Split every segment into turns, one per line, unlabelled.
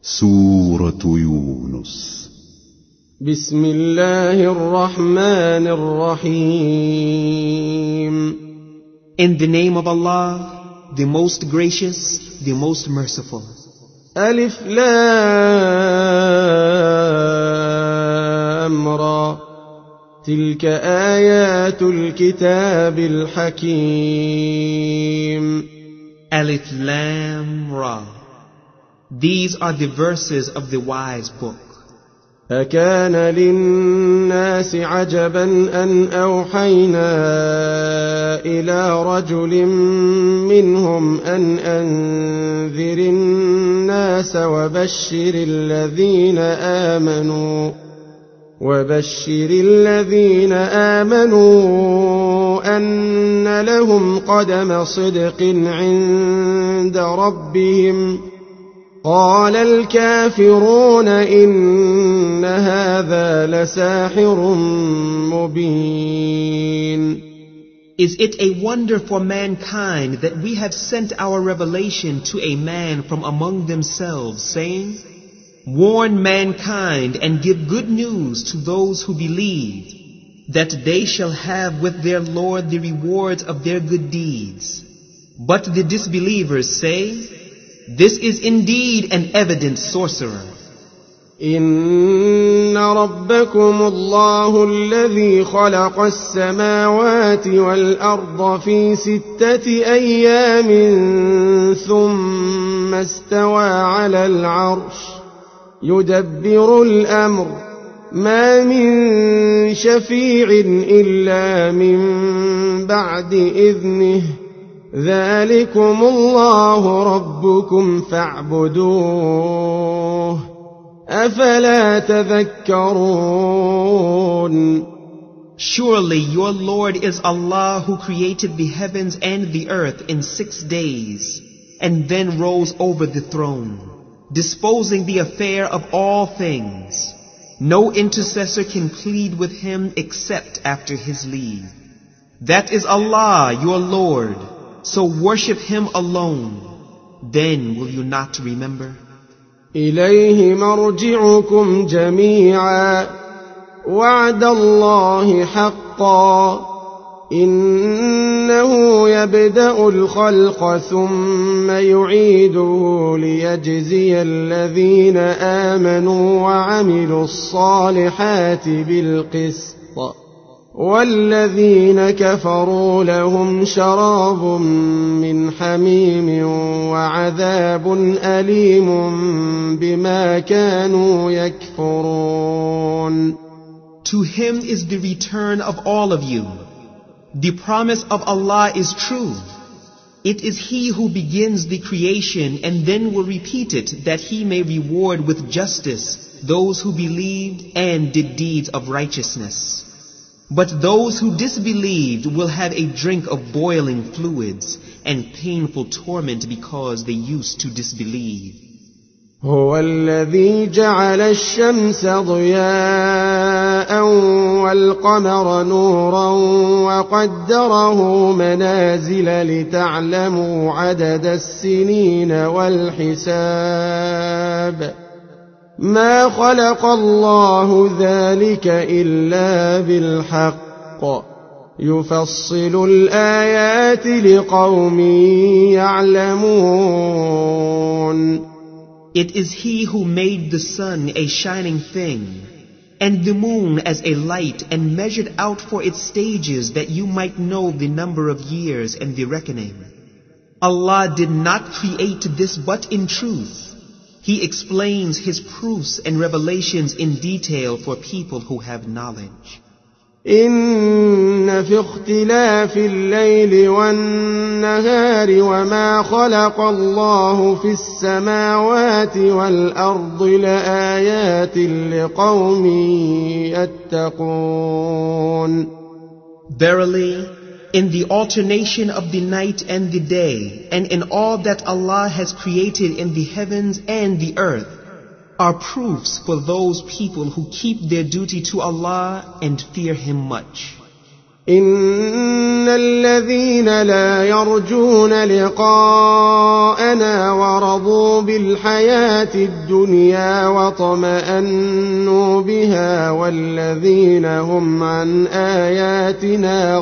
سورة يونس.
بسم الله الرحمن الرحيم.
In the name of Allah, the most gracious, the most merciful.
ألف لام را تلك آيات الكتاب الحكيم.
Alif Lam Ra. These are the verses of the wise book.
أكان للناس عجبا أن أوحينا إلى رجل منهم أن أنذر الناس وبشر الذين آمنوا أن لهم قدم صدق عند ربهم. قال الكافرون إن هذا لساحر مبين.
Is it a wonder for mankind that we have sent our revelation to a man from among themselves, saying, warn mankind and give good news to those who believe, that they shall have with their Lord the rewards of their good deeds. But the disbelievers say, this is indeed an evident sorcerer.
إن ربكم الله الذي خلق السماوات والأرض في 6 أيام ثم استوى على العرش يدبر الأمر ما من شفيع إلا من بعد إذنه ذلكم الله ربكم فاعبدوه أفلا تذكرون.
Surely your Lord is Allah who created the heavens and the earth in 6 days and then rose over the throne, disposing the affair of all things. No intercessor can plead with him except after his leave. That is Allah, your Lord. So worship Him alone. Then will you not remember?
إليه مرجعكم جميعا وعد الله حقا إنه يبدأ الخلق ثم يعيده ليجزي الذين آمنوا وعملوا الصالحات بالقسط والذين كفروا لهم شراب من حميم وعذاب أليم بما كانوا يكفرون.
To Him is the return of all of you. The promise of Allah is true. It is He who begins the creation and then will repeat it that He may reward with justice those who believed and did deeds of righteousness. But those who disbelieved will have a drink of boiling fluids and painful torment because they used to disbelieve.
هو الذي جعل الشمس ضياء والقمر نورا وقدره منازل لتعلموا عدد السنين والحساب ما خلق الله ذلك إلا بالحق يفصل الآيات لقوم يعلمون.
It is He who made the sun a shining thing and the moon as a light and measured out for its stages that you might know the number of years and the reckoning. Allah did not create this but in truth. He explains His proofs and revelations in detail for people who have knowledge.
إن في اختلاف الليل والنهار وما خلق الله في السماوات والأرض لآيات لقوم يتقون.
Verily, in the alternation of the night and the day, and in all that Allah has created in the heavens and the earth, are proofs for those people who keep their duty to Allah and fear Him much.
إن الذين لا يرجون لقاءنا ورضوا بالحياة الدنيا واطمأنوا بها والذين هم عن آياتنا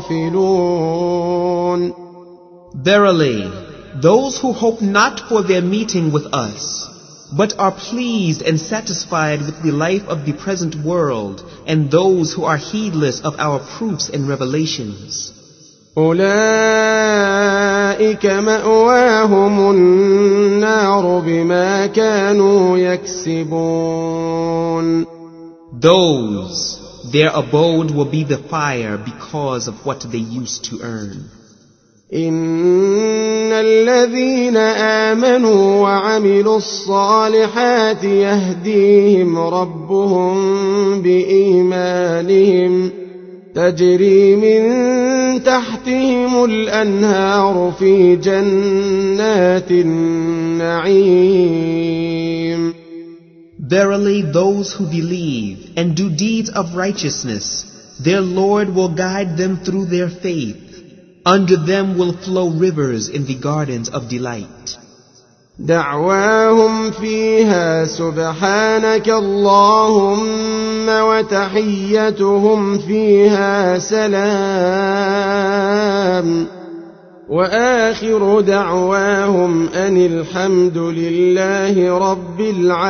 غافلون.
Verily, those who hope not for their meeting with us, but are pleased and satisfied with the life of the present world, and those who are heedless of our proofs and revelations.
أولئك مأواهم النار بما كانوا يكسبون.
Those, their abode will be the fire because of what they used to earn.
إن الذين آمنوا وعملوا الصالحات يهديهم ربهم بإيمانهم تجري من تحتهم الأنهار في جنات النعيم.
Verily, those who believe and do deeds of righteousness, their Lord will guide them through their faith. Under them will flow rivers in the gardens of delight.
دعواهم فيها سبحانك اللهم وتحيتهم فيها سلام وآخر دعواهم أن الحمد لله رب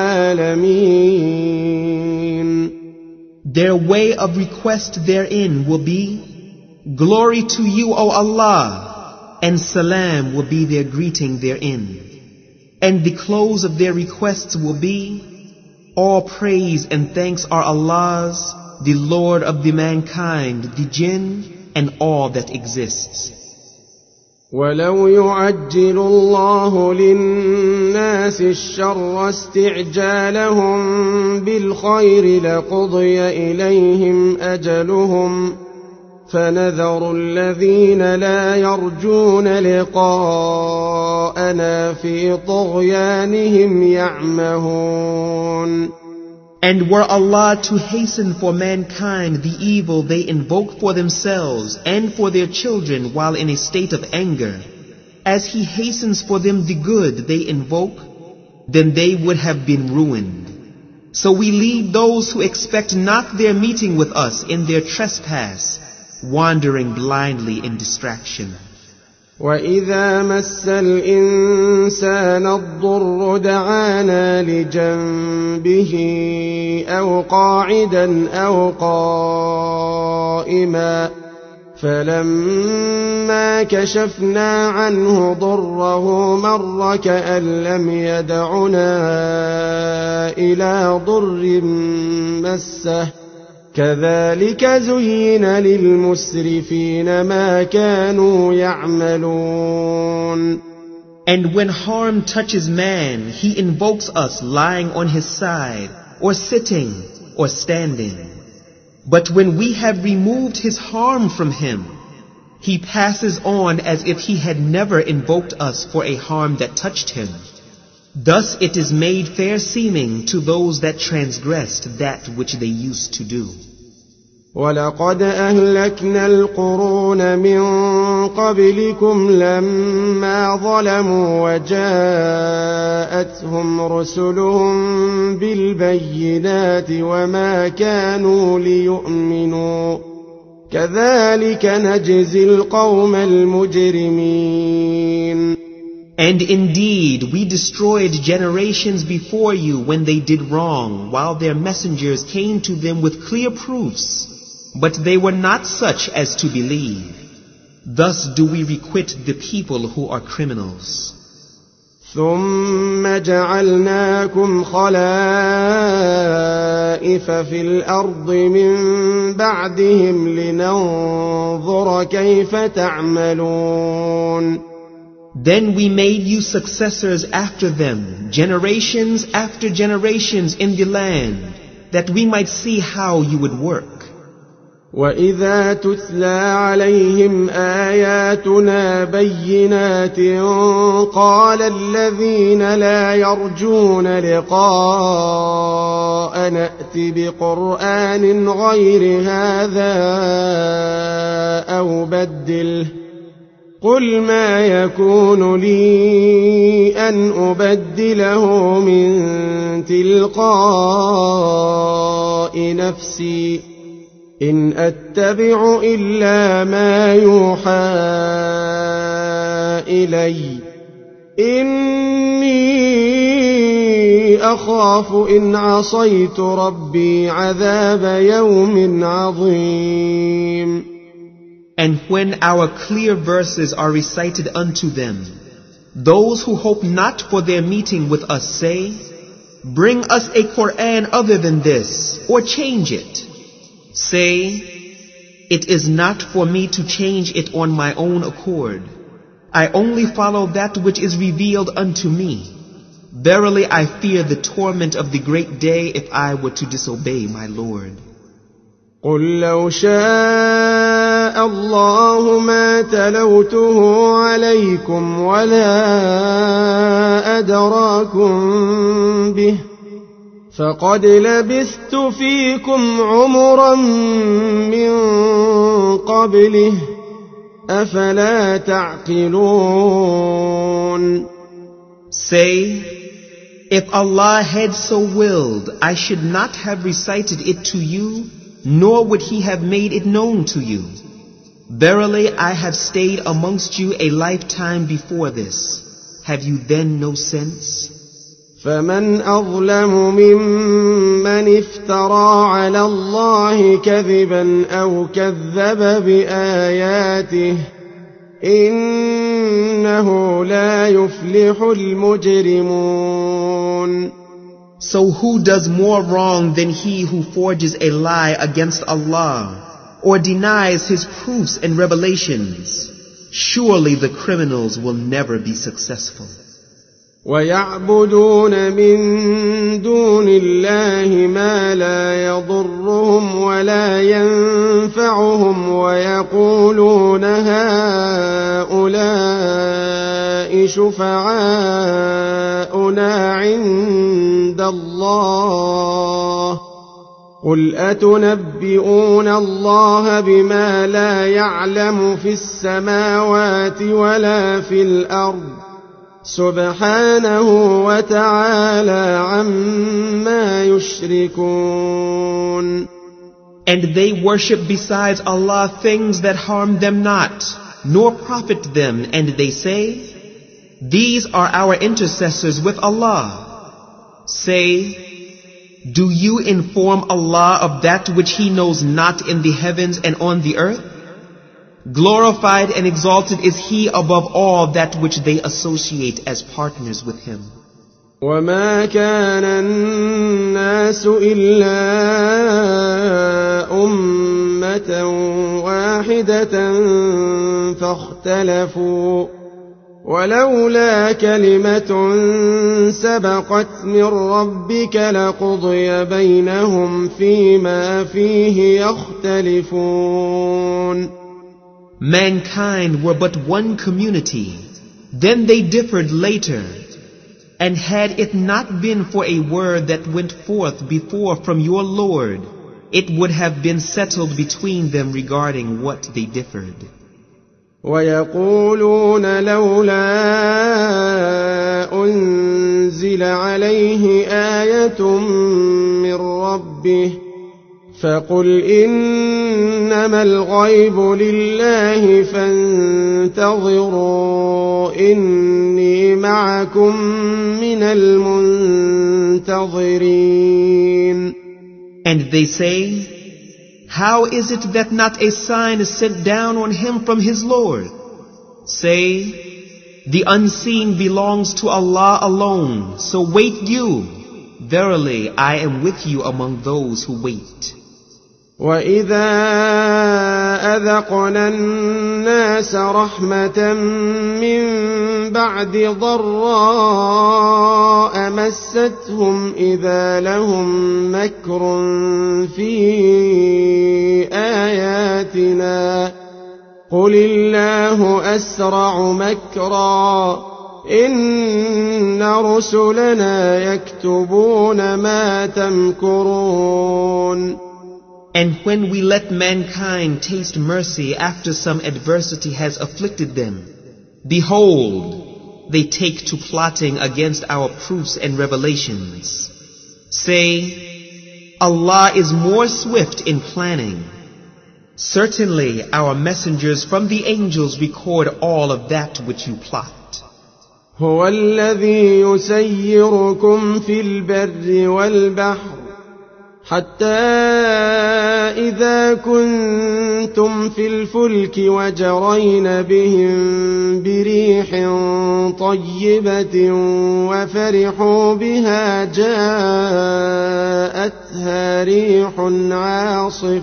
العالمين.
Their way of request therein will be, Glory to you, O Allah, and salam will be their greeting therein. And the close of their requests will be, All praise and thanks are Allah's, the Lord of the mankind, the jinn, and all that exists.
ولو يعجل الله للناس الشر استعجالهم بالخير لقضي إليهم أجلهم فنذر الذين لا يرجون لقاءنا في طغيانهم يعمهون.
And were Allah to hasten for mankind the evil they invoke for themselves and for their children while in a state of anger, as He hastens for them the good they invoke, then they would have been ruined. So we leave those who expect not their meeting with us in their trespass, wandering blindly in distraction.
وَإِذَا مَسَّ الْإِنسَانَ الضُّرُّ دَعَانَا لِجَنبِهِ أَوْ قَاعِدًا أَوْ قَائِمًا فَلَمَّا كَشَفْنَا عَنْهُ ضُرَّهُ مَرَّ كَأَن لَّمْ يَدْعُنَا إِلَىٰ ضُرٍّ مَّسَّهُ كذلك زين للمسرفين ما كانوا يعملون.
And when harm touches man, he invokes us lying on his side, or sitting, or standing. But when we have removed his harm from him, he passes on as if he had never invoked us for a harm that touched him. Thus it is made fair seeming to those that transgressed that which they used to do.
وَلَقَدْ أَهْلَكْنَا الْقُرُونَ مِنْ قَبْلِكُمْ لَمَّا ظَلَمُوا وَجَاءَتْهُمْ رُسُلُهُم بِالْبَيِّنَاتِ وَمَا كَانُوا لِيُؤْمِنُوا كَذَلِكَ نَجْزِي الْقَوْمَ الْمُجْرِمِينَ.
And indeed, we destroyed generations before you when they did wrong, while their messengers came to them with clear proofs, but they were not such as to believe. Thus do we requite the people who are criminals.
ثُمَّ جَعَلْنَاكُمْ خَلَائِفَ فِي الْأَرْضِ مِنْ بَعْدِهِمْ لِنَنظُرَ كَيْفَ تَعْمَلُونَ.
Then we made you successors after them, generations after generations in the land, that we might see how you would work.
وإذا تتلى عليهم آياتنا بينات قال الذين لا يرجون لقاء نأت بقرآن غير هذا أو بدله قل ما يكون لي أن أبدله من تلقاء نفسي إن أتبع إلا ما يوحى إلي إني أخاف إن عصيت ربي عذاب يوم عظيم.
And when our clear verses are recited unto them, those who hope not for their meeting with us say, bring us a Quran other than this, or change it. Say, it is not for me to change it on my own accord. I only follow that which is revealed unto me. Verily I fear the torment of the great day if I were to disobey my Lord.
قل لو شاء الله ما تلوته عليكم ولا أدراكم به فقد لبثت فيكم عمرا من قبله أفلا تعقلون.
Say, if Allah had so willed, I should not have recited it to you, nor would He have made it known to you. Verily, I have stayed amongst you a lifetime before this. Have you then no sense?
فمن أظلم ممن افترى على الله كذبا أو كذب بآياته إنه لا يفلح المجرمون.
So who does more wrong than he who forges a lie against Allah or denies His proofs and revelations? Surely the criminals will never be successful.
ويعبدون من دون الله ما لا يضرهم ولا ينفعهم ويقولون هؤلاء شفعاؤنا عند الله قل أتنبئون الله بما لا يعلم في السماوات ولا في الأرض سبحانه وتعالى عما يشركون.
And they worship besides Allah things that harm them not, nor profit them, and they say, these are our intercessors with Allah. Say, do you inform Allah of that which He knows not in the heavens and on the earth? Glorified and exalted is He above all that which they associate as partners with Him.
وما كان الناس إلا أمة واحدة فاختلفوا ولولا كلمة سبقت من ربك لقضي بينهم فيما فيه يختلفون.
Mankind were but one community, then they differed later. And had it not been for a word that went forth before from your Lord, it would have been settled between them regarding what they differed.
ويقولون لولا أنزل عليه آية من ربه فقل إنما الغيب لله فانتظروا إني معكم من المنتظرين.
And they say, how is it that not a sign is sent down on him from his Lord? Say, the unseen belongs to Allah alone, so wait you. Verily, I am with you among those who wait.
وَإِذَا أَذَقْنَا النَّاسَ رَحْمَةً مِّن بعد ضراء مستهم إذا لهم مكر في آياتنا قل الله أسرع مكرا إن رسلنا يكتبون ما تمكرون.
And when we let mankind taste mercy after some adversity has afflicted them, behold, they take to plotting against our proofs and revelations. Say, Allah is more swift in planning. Certainly our messengers from the angels record all of that which you plot.
هو الذي يسيركم في البر والبحر حتى إذا كنتم في الفلك وجرين بهم بريح طيبة وفرحوا بها جاءتها ريح عاصف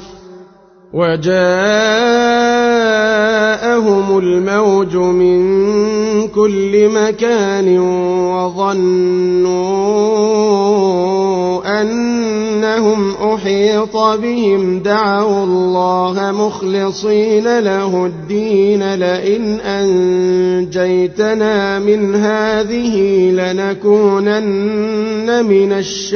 وجاءهم الموج من كل مكان وظنوا أنهم أحيط بهم دعوا الله مخلصين له الدين لئن أنجيتنا من هذه لنكونن من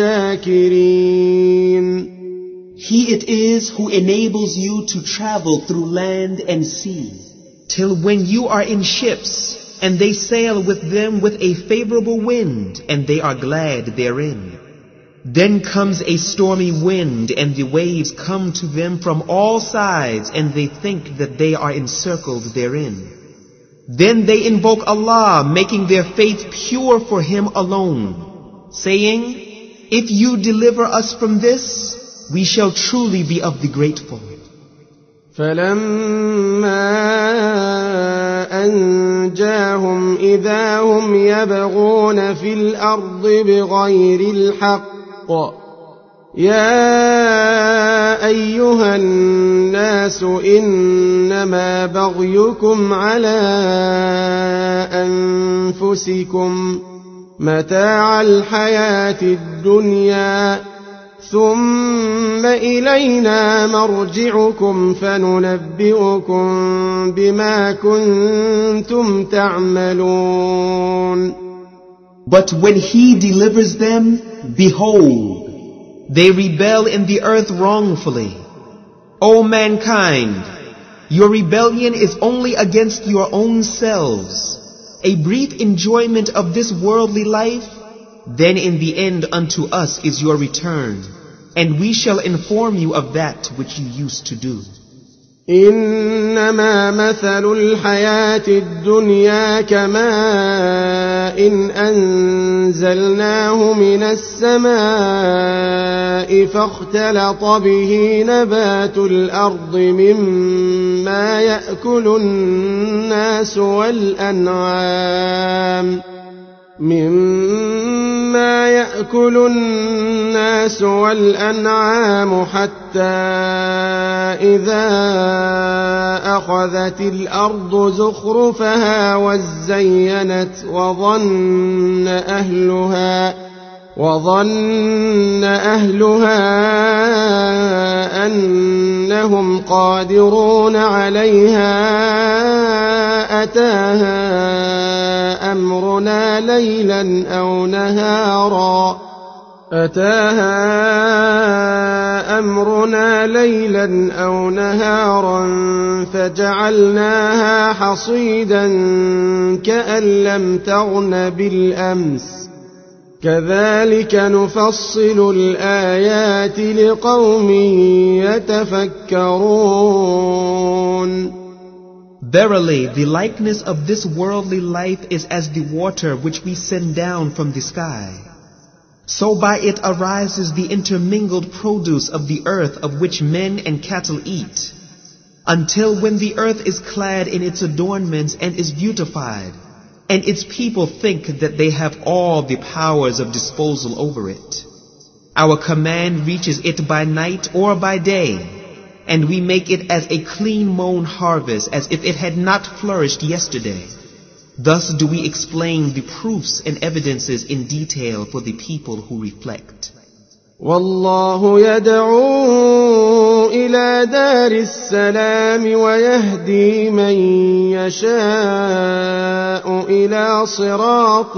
الشاكرين.
He it is who enables you to travel through land and sea,
till when you are in ships, and they sail with them with a favorable wind, and they are glad therein. Then comes a stormy wind, and the waves come to them from all sides, and they think that they are encircled therein. Then they invoke Allah, making their faith pure for Him alone, saying, if you deliver us from this, we shall truly be of the grateful.
فلما أنجاهم إذا هم يبغون في الأرض بغير الحق يا أيها الناس إنما بغيكم على أنفسكم متاع الحياة الدنيا ثم إلينا مرجعكم فننبئكم بما كنتم تعملون.
But when He delivers them, behold,
they rebel in the earth wrongfully. O mankind, your rebellion is only against your own selves. A brief enjoyment of this worldly life, then in the end unto us is your return, and we shall inform you of that which you used to do.
إنما مثل الحياة الدنيا كماء إن أنزلناه من السماء فاختلط به نبات الأرض مما يأكل الناس والأنعام حتى إذا أخذت الأرض زخرفها وزينت وظن أهلها أنهم قادرون عليها أتاها أمرنا ليلا أو نهارا فجعلناها حصيدا كأن لم تغن بالأمس كذلك نفصل الآيات لقوم يتفكرون.
Verily, the likeness of this worldly life is as the water which we send down from the sky. So by it arises the intermingled produce of the earth of which men and cattle eat, until when the earth is clad in its adornments and is beautified, and its people think that they have all the powers of disposal over it. Our command reaches it by night or by day, and we make it as a clean mown harvest as if it had not flourished yesterday. Thus do we explain the proofs and evidences in detail for the people who reflect.
والله يدعو إلى دار السلام ويهدي من يشاء إلى صراط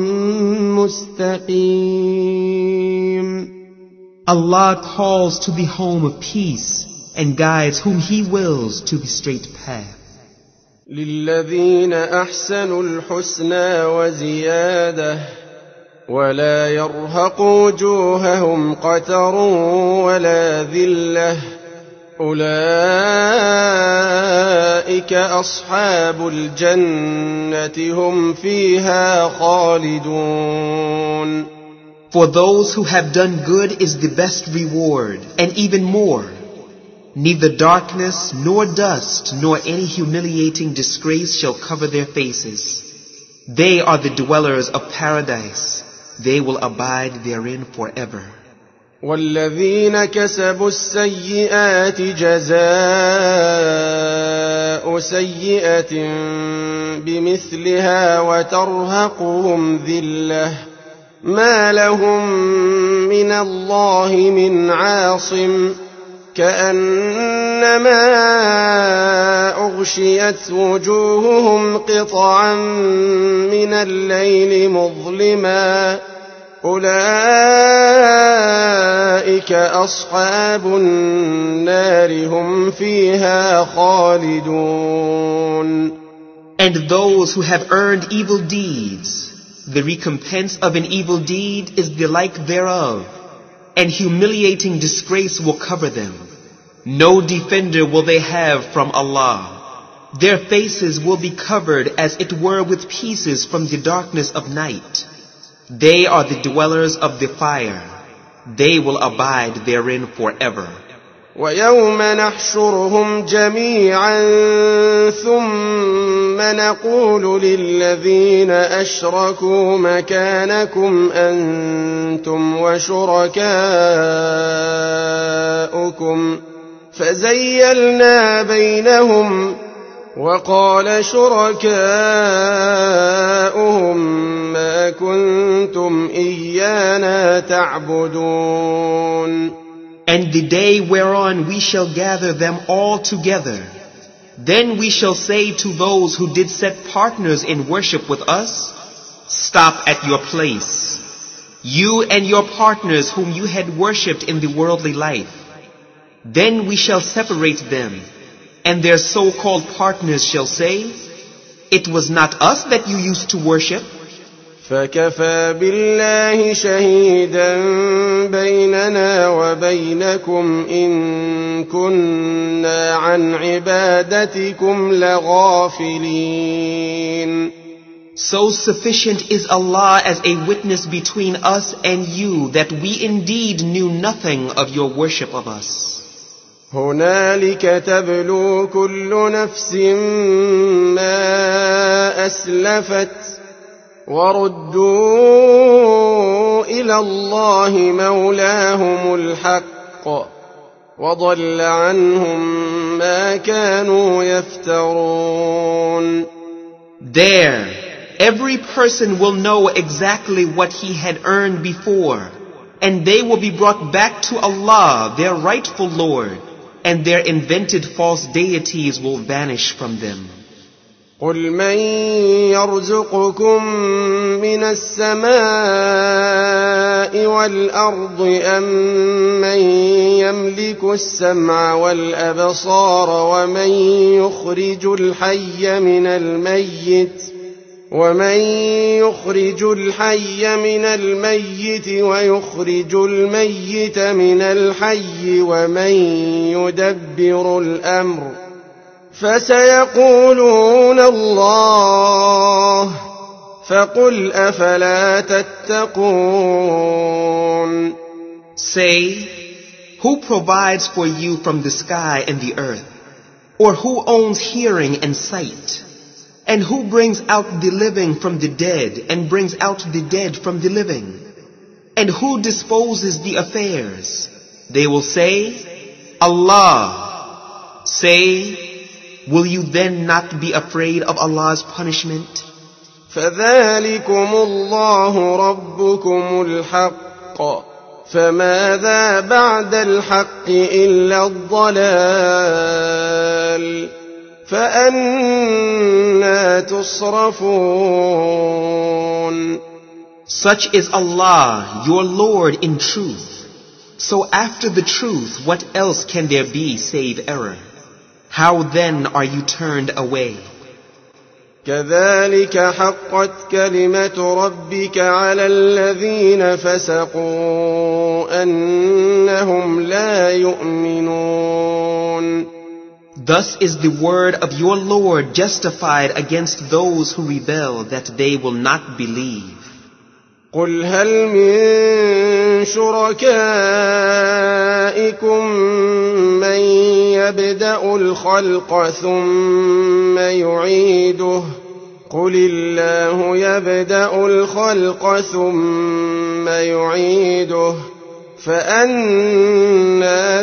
مستقيم.
Allah calls to the home of peace and guides whom He wills to the straight path.
للذين أحسنوا الحسنى وزيادة ولا يرهق وجوههم قتر ولا ذلة أولئك أصحاب الجنة هم فيها خالدون.
For those who have done good is the best reward, and even more. Neither darkness, nor dust, nor any humiliating disgrace shall cover their faces. They are the dwellers of paradise. They will abide therein forever.
والذين كسبوا السيئات جزاء سيئة بمثلها وترهقهم ذلة ما لهم من الله من عاصم كأنما أغشيت وجوههم قطعا من الليل مظلما أولئك أصحاب النار هم فيها خالدون.
And those who have earned evil deeds, the recompense of an evil deed is the like thereof, and humiliating disgrace will cover them. No defender will they have from Allah. Their faces will be covered as it were with pieces from the darkness of night. They are the dwellers of the fire. They will abide therein forever.
ويوم نحشرهم جميعا ثم نقول للذين أشركوا مكانكم أنتم وشركاؤكم فزيلنا بينهم وقال شركاؤهم ما كنتم إيانا تعبدون.
And the day whereon we shall gather them all together, then we shall say to those who did set partners in worship with us, stop at your place, you and your partners whom you had worshipped in the worldly life. Then we shall separate them, and their so-called partners shall say, it was not us that you used to worship.
فكفى بالله شهيدا بيننا وبينكم إن كنا عن عبادتكم لغافلين.
So sufficient is Allah as a witness between us and you that we indeed knew nothing of your worship of us.
هنالك تبلو كل نفس ما أسلفت وردوا إلى الله مولاهم الحق وضل عنهم ما كانوا يفترون.
There, every person will know exactly what he had earned before, and they will be brought back to Allah, their rightful Lord, and their invented false deities will vanish from them.
قل من يرزقكم من السماء والأرض أم من يملك السمع والأبصار ومن يخرج الحي من الميت ويخرج الميت من الحي ومن يدبر الأمر فسيقولون الله فقل أفلا تتقون.
Say, who provides for you from the sky and the earth? Or who owns hearing and sight? And who brings out the living from the dead and brings out the dead from the living? And who disposes the affairs? They will say, Allah. Say, will you then not be afraid of Allah's punishment?
فذلكم الله ربكم الحق فماذا بعد الحق إلا الضلال فأنى تصرفون.
Such is Allah, your Lord in truth. So after the truth, what else can there be save error? How then are you turned away?
كذلك حقت كلمة ربك على الذين فسقوا أنهم لا يؤمنون.
Thus is the word of your Lord justified against those who rebel that they will not believe.
قل هل من شركائكم من يبدأ الخلق ثم يعيده قل الله يبدأ الخلق ثم يعيده فأنى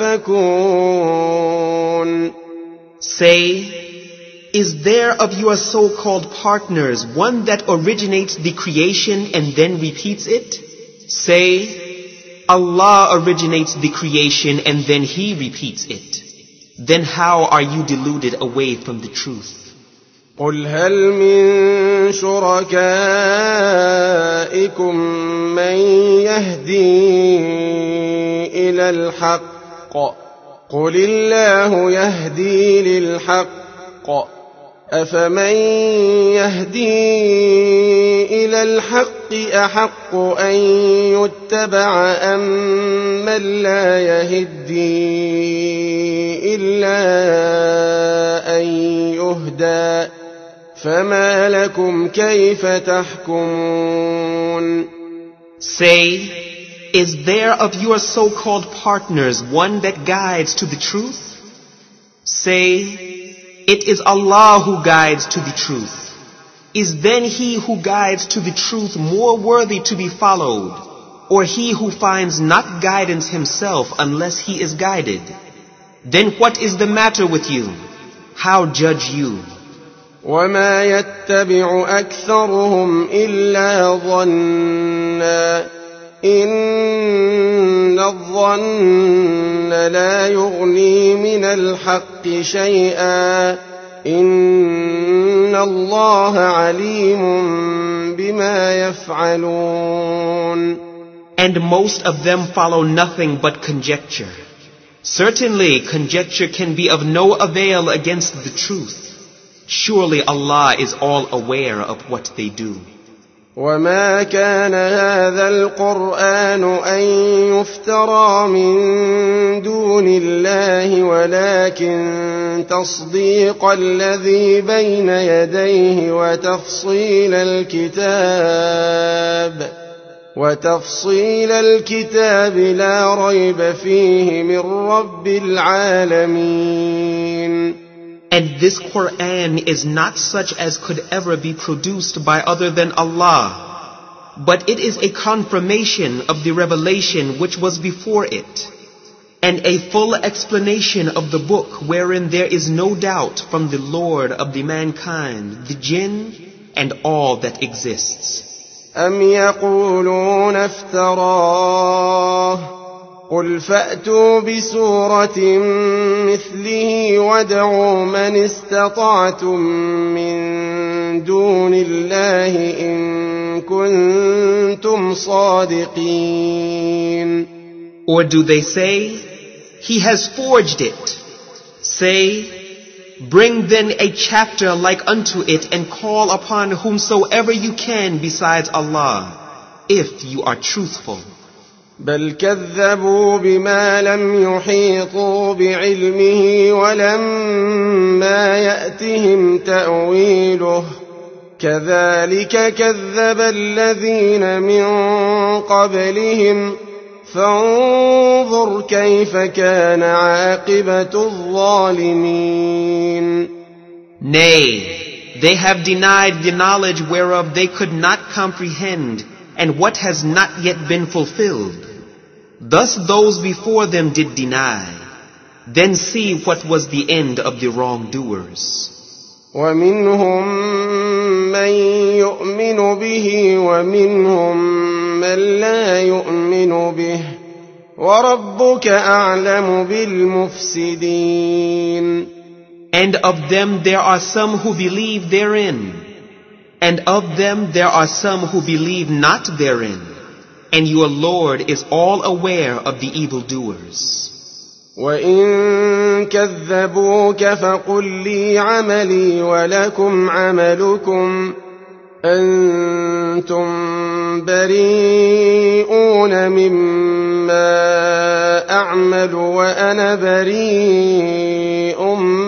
تؤفكون.
Say, is there of your so-called partners one that originates the creation and then repeats it? Say, Allah originates the creation and then He repeats it. Then how are you deluded away from the truth?
قل هل من شركائكم من يهدي إلى الحق قل الله يهدي للحق أفمن يهدي إلى الحق أحق أن يتبع أم من لا يهدي إلا أن يهدى فما لكم كيف تحكمون.
Say, is there of your so-called partners one that guides to the truth? Say, it is Allah who guides to the truth. Is then he who guides to the truth more worthy to be followed, or he who finds not guidance himself unless he is guided? Then what is the matter with you? How judge you?
وما يتبع أكثرهم إلا ظنا إن الظن لا يغني من الحق شيئا إن الله عليم بما يفعلون.
And most of them follow nothing but conjecture. Certainly conjecture can be of no avail against the truth. Surely Allah is all aware of what they do.
وما كان هذا القرآن أن يفترى من دون الله ولكن تصديق الذي بين يديه وتفصيل الكتاب لا ريب فيه من رب العالمين.
And this Quran is not such as could ever be produced by other than Allah, but it is a confirmation of the revelation which was before it, and a full explanation of the book wherein there is no doubt from the Lord of the mankind, the jinn, and all that exists.
أم يقولون افتراه قل فأتوا بسورة مثله وادعوا من استطعتم من دون الله إن كنتم صادقين.
Or do they say, he has forged it? Say, bring then a chapter like unto it and call upon whomsoever you can besides Allah, if you are truthful.
بل كذبوا بما لم يحيطوا بعلمه ولما يأتهم تأويله كذلك كذب الذين من قبلهم فانظر كيف كان عاقبة الظالمين.
Nay, they have denied the knowledge whereof they could not comprehend, and what has not yet been fulfilled. Thus those before them did deny. Then see what was the end of the wrongdoers.
ومنهم من يؤمن به ومنهم من لا يؤمن به وربك أعلم بالمفسدين.
And of them there are some who believe therein, and of them there are some who believe not therein, and your Lord is all aware of the evildoers.
وَإِن كَذَّبُوكَ فَقُل لِّي عَمَلِي وَلَكُمْ عَمَلُكُمْ أَنتُمْ بَرِيئُونَ مِمَّا أَعْمَلُ وَأَنَا بَرِيءٌ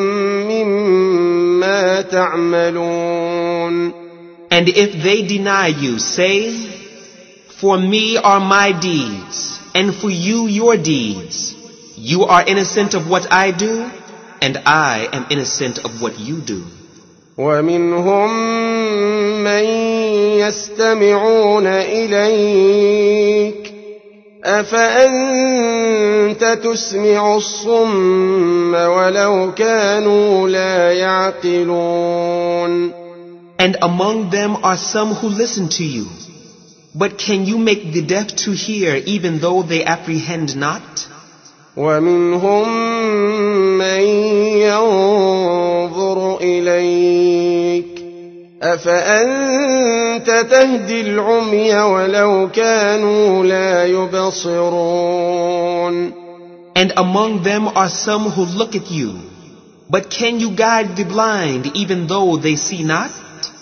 مِّمَّا تَعْمَلُونَ.
And if they deny you, say, for me are my deeds, and for you your deeds. You are innocent of what I do, and I am innocent of what you do.
وَمِنْهُمْ مَنْ يَسْتَمِعُونَ إِلَيْكَ أَفَأَنْتَ تُسْمِعُ الصُّمَّ وَلَوْ كَانُوا لَا يَعْقِلُونَ.
And among them are some who listen to you. But can you make the deaf to hear even though they apprehend not?
وَمِنْهُمْ مَنْ يَنْظُرُ إِلَيْكَ أَفَأَنْتَ تَهْدِي الْعُمْيَ وَلَوْ كَانُوا لَا يُبْصِرُونَ.
And among them are some who look at you. But can you guide the blind even though they see not?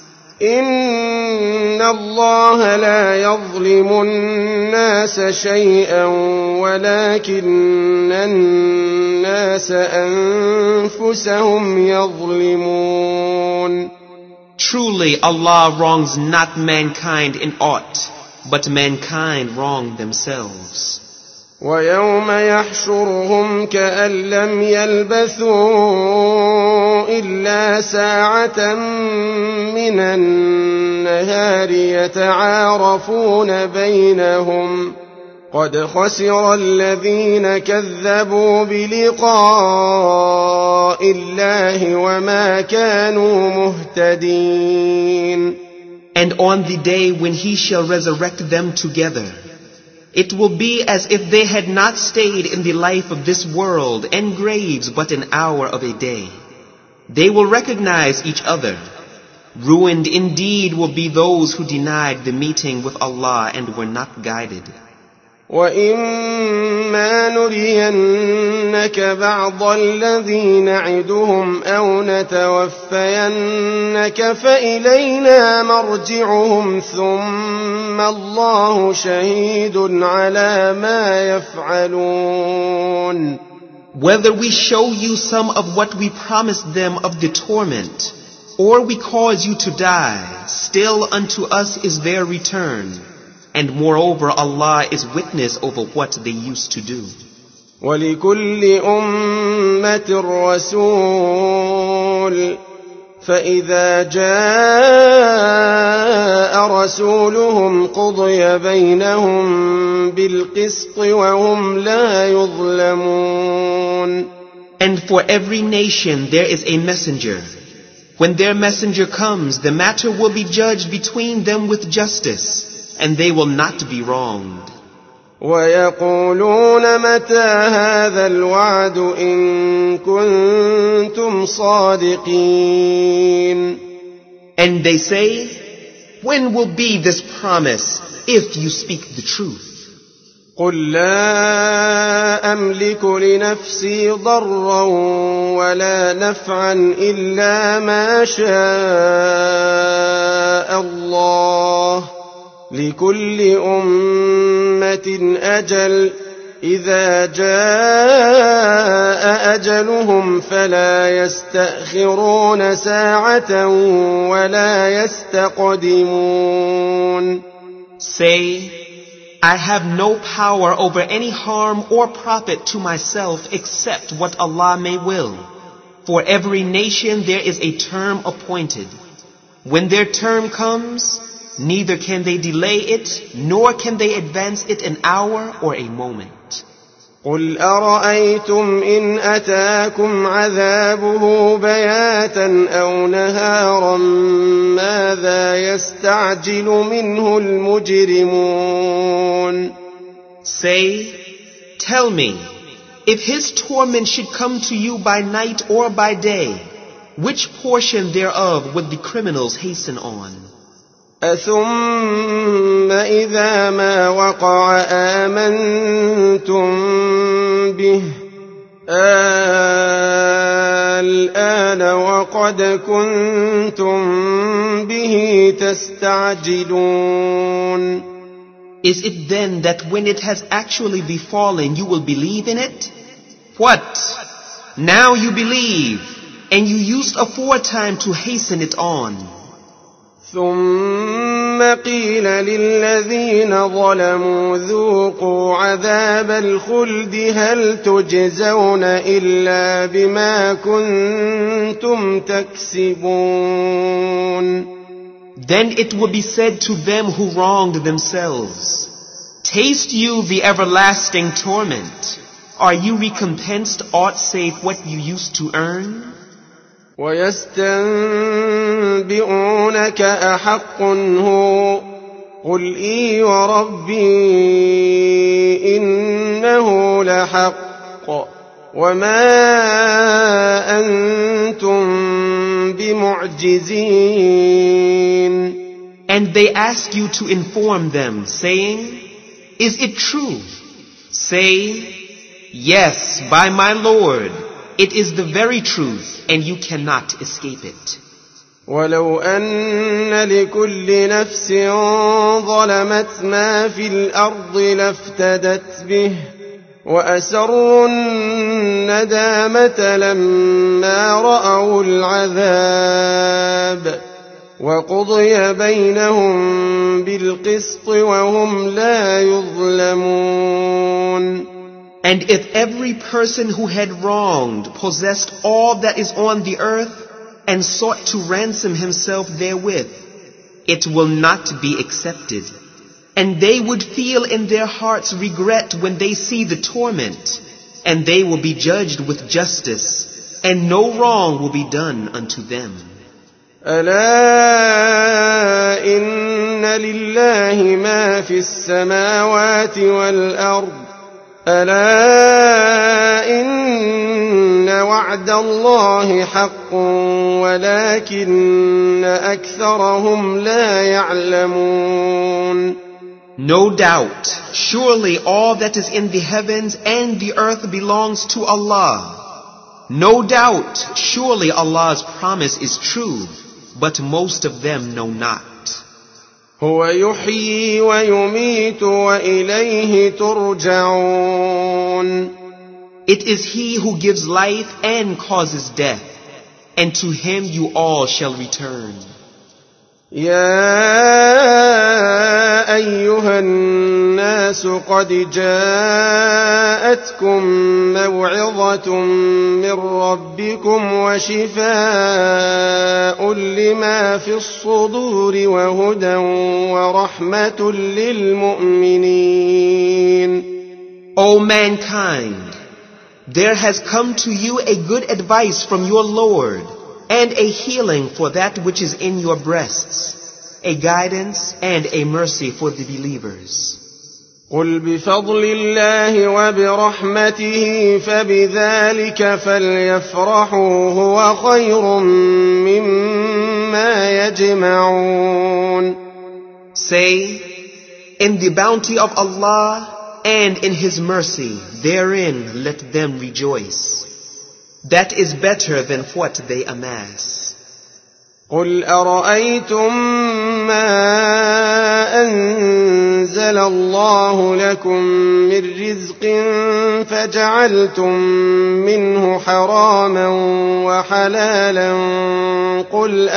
إِنَّ اللَّهَ لَا يَظْلِمُ النَّاسَ شَيْئًا وَلَكِنَّ النَّاسَ أَنفُسَهُمْ يَظْلِمُونَ.
Truly Allah wrongs not mankind in aught, but mankind wrong themselves.
وَيَوْمَ يَحْشُرُهُمْ كَأَن لَّمْ يَلْبَثُوا إِلَّا سَاعَةً مِّنَ النَّهَارِ يَتَعَارَفُونَ بَيْنَهُمْ قَدْ خَسِرَ الَّذِينَ كَذَّبُوا بِلِقَاءِ اللَّهِ وَمَا كَانُوا مُهْتَدِينَ.
And on the day when He shall resurrect them together, it will be as if they had not stayed in the life of this world and graves but an hour of a day. They will recognize each other. Ruined indeed will be those who denied the meeting with Allah and were not guided.
وَإِمَّا نُرِيَنَّكَ بَعْضَ الَّذِي نَعِدُهُمْ أَوْ نَتَوَفَّيَنَّكَ فَإِلَيْنَا مَرْجِعُهُمْ ثُمَّ اللَّهُ شَهِيدٌ عَلَى مَا يَفْعَلُونَ.
Whether we show you some of what we promised them of the torment, or we cause you to die, still unto us is their return. And moreover, Allah is witness over what they used to do.
وَلِكُلِّ أُمَّةٍ رَسُولٌ فَإِذَا جَاءَ رَسُولُهُمْ قُضِيَ بَيْنَهُم بِالْقِسْطِ وَهُمْ لَا يُظْلَمُونَ.
And for every nation there is a messenger. When their messenger comes, the matter will be judged between them with justice, and they will not be wronged.
وَيَقُولُونَ مَتَى هَذَا الْوَعْدُ إِن كُنتُمْ صَادِقِينَ.
And they say, when will be this promise, if you speak the truth?
قُل لَّا أَمْلِكُ لِنَفْسِي ضَرًّا وَلَا نَفْعًا إِلَّا مَا شَاءَ اللَّهُ لِكُلِّ أُمَّةٍ أَجَلٌ إِذَا جَاءَ أَجَلُهُمْ فَلَا يَسْتَأْخِرُونَ سَاعَةً وَلَا يَسْتَقْدِمُونَ.
Say, I have no power over any harm or profit to myself except what Allah may will. For every nation there is a term appointed. When their term comes, neither can they delay it, nor can they advance it an hour or a moment.
قل أرأيتم إن أتاكم عذابه بياتا أو نهارا ماذا يستعجل منه المجرمون.
Say, tell me, if his torment should come to you by night or by day, which portion thereof would the criminals hasten on?
أثم إذا ما وقع آمنتم به الآن وقد كنتم به تستعجلون.
Is it then that when it has actually befallen you will believe in it? What? Now you believe, and you used aforetime to hasten it on.
ثم قيل للذين ظلموا ذوقوا عذاب الخلد هل تجزون إلا بما كنتم تكسبون.
Then it will be said to them who wronged themselves, taste you the everlasting torment. Are you recompensed aught save what you used to earn?
ويستنبئونك أحق هو قل إي وربي إنه لحق وما أنتم بمعجزين.
And they ask you to inform them, saying, is it true? Say, yes, by my Lord, it is the very truth, and you cannot escape it.
ولو أن لكل نفس ظلمت ما في الأرض لافتدت به وأسروا الندامة لما رأوا العذاب وقضي بينهم بالقسط وهم لا يظلمون.
And if every person who had wronged possessed all that is on the earth and sought to ransom himself therewith, it will not be accepted. And they would feel in their hearts regret when they see the torment, and they will be judged with justice, and no wrong will be done unto them.
ألا إن لله ما في السماوات والأرض ألا إن وعد الله حق ولكن أكثرهم لا يعلمون.
No doubt, surely all that is in the heavens and the earth belongs to Allah. No doubt, surely Allah's promise is true, but most of them know not.
هو يحيي ويميت وإليه ترجعون.
It is He who gives life and causes death, and to Him you all shall return.
يا أيها الناس قد جاءتكم موعظة من ربكم وشفاء لما في الصدور وهدى ورحمة للمؤمنين.
O mankind, there has come to you a good advice from your Lord, and a healing for that which is in your breasts, a guidance and a mercy for the believers.
قل بفضل الله وبرحمته فبذلك فليفرحوا هو خير مما يجمعون.
Say, in the bounty of Allah and in His mercy, therein let them rejoice. That is better than what they amass.
قل أرأيتم ما أنزل الله لكم من رزق فجعلتم منه حراما وحلالا قل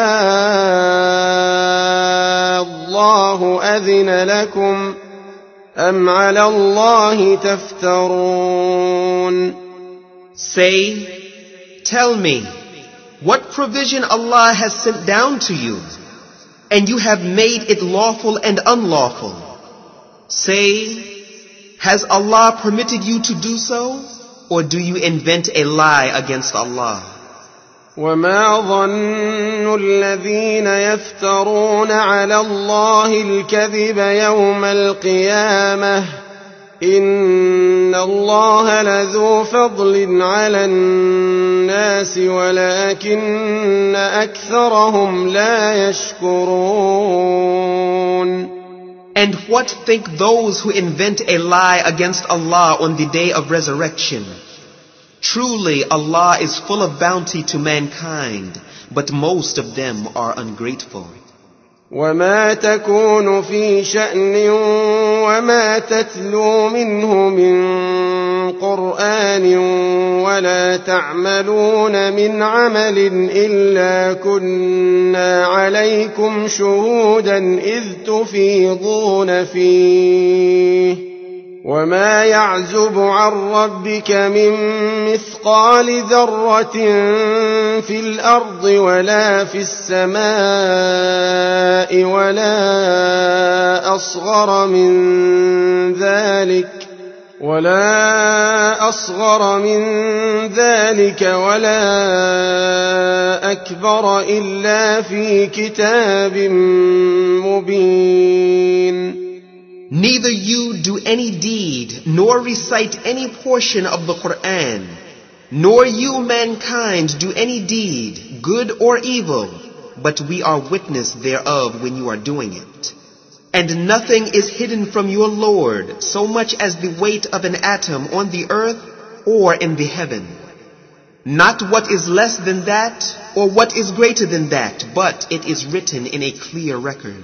الله أذن لكم أم على الله تفترون.
Say, tell me, what provision Allah has sent down to you, and you have made it lawful and unlawful? Say, Has Allah permitted you to do so? Or do you invent a lie against Allah?
وما ظن الذين يفترون على الله الكذب يوم القيامة إن الله لذو فضل على الناس ولكن أكثرهم لا يشكرون.
And what think those who invent a lie against Allah on the day of resurrection? Truly, Allah is full of bounty to mankind, but most of them are ungrateful.
وما تكون في شأن وما تتلو منه من قرآن ولا تعملون من عمل إلا كنا عليكم شهودا إذ تفيضون فيه وما يعزب عن ربك من مثقال ذرة في الأرض ولا في السماء ولا أصغر من ذلك ولا أكبر إلا في كتاب مبين.
Neither you do any deed, nor recite any portion of the Quran, nor you mankind do any deed, good or evil, but we are witness thereof when you are doing it. And nothing is hidden from your Lord so much as the weight of an atom on the earth or in the heaven. Not what is less than that or what is greater than that, but it is written in a clear record.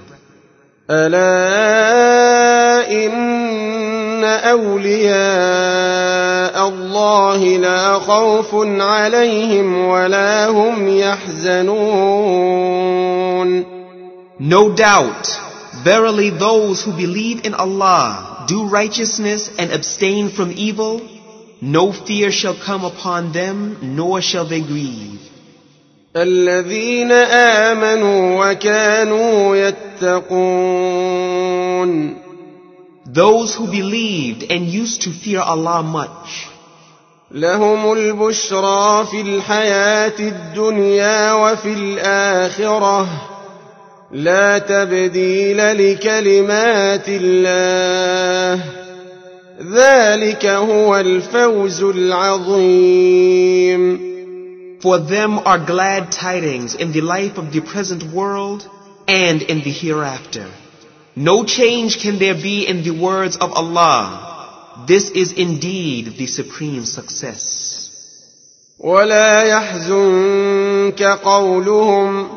ألا إن أولياء الله لا خوف عليهم ولا هم يحزنون.
No doubt, verily those who believe in Allah, do righteousness and abstain from evil, no fear shall come upon them, nor shall they grieve.
الذين آمنوا وكانوا يتقون.
Those who believed and used to fear Allah much.
لهم البشرى في الحياة الدنيا وفي الآخرة لا تبديل لكلمات الله ذلك هو الفوز العظيم.
For them are glad tidings in the life of the present world and in the hereafter. No change can there be in the words of Allah. This is indeed the supreme success.
ولا يحزنك قولهم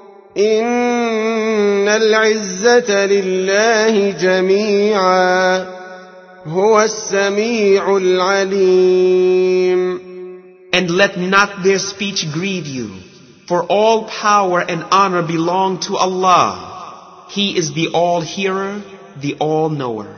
إن العزة لله جميعا هو السميع العليم.
And let not their speech grieve you, for all power and honor belong to Allah. He is the all-hearer, the all-knower.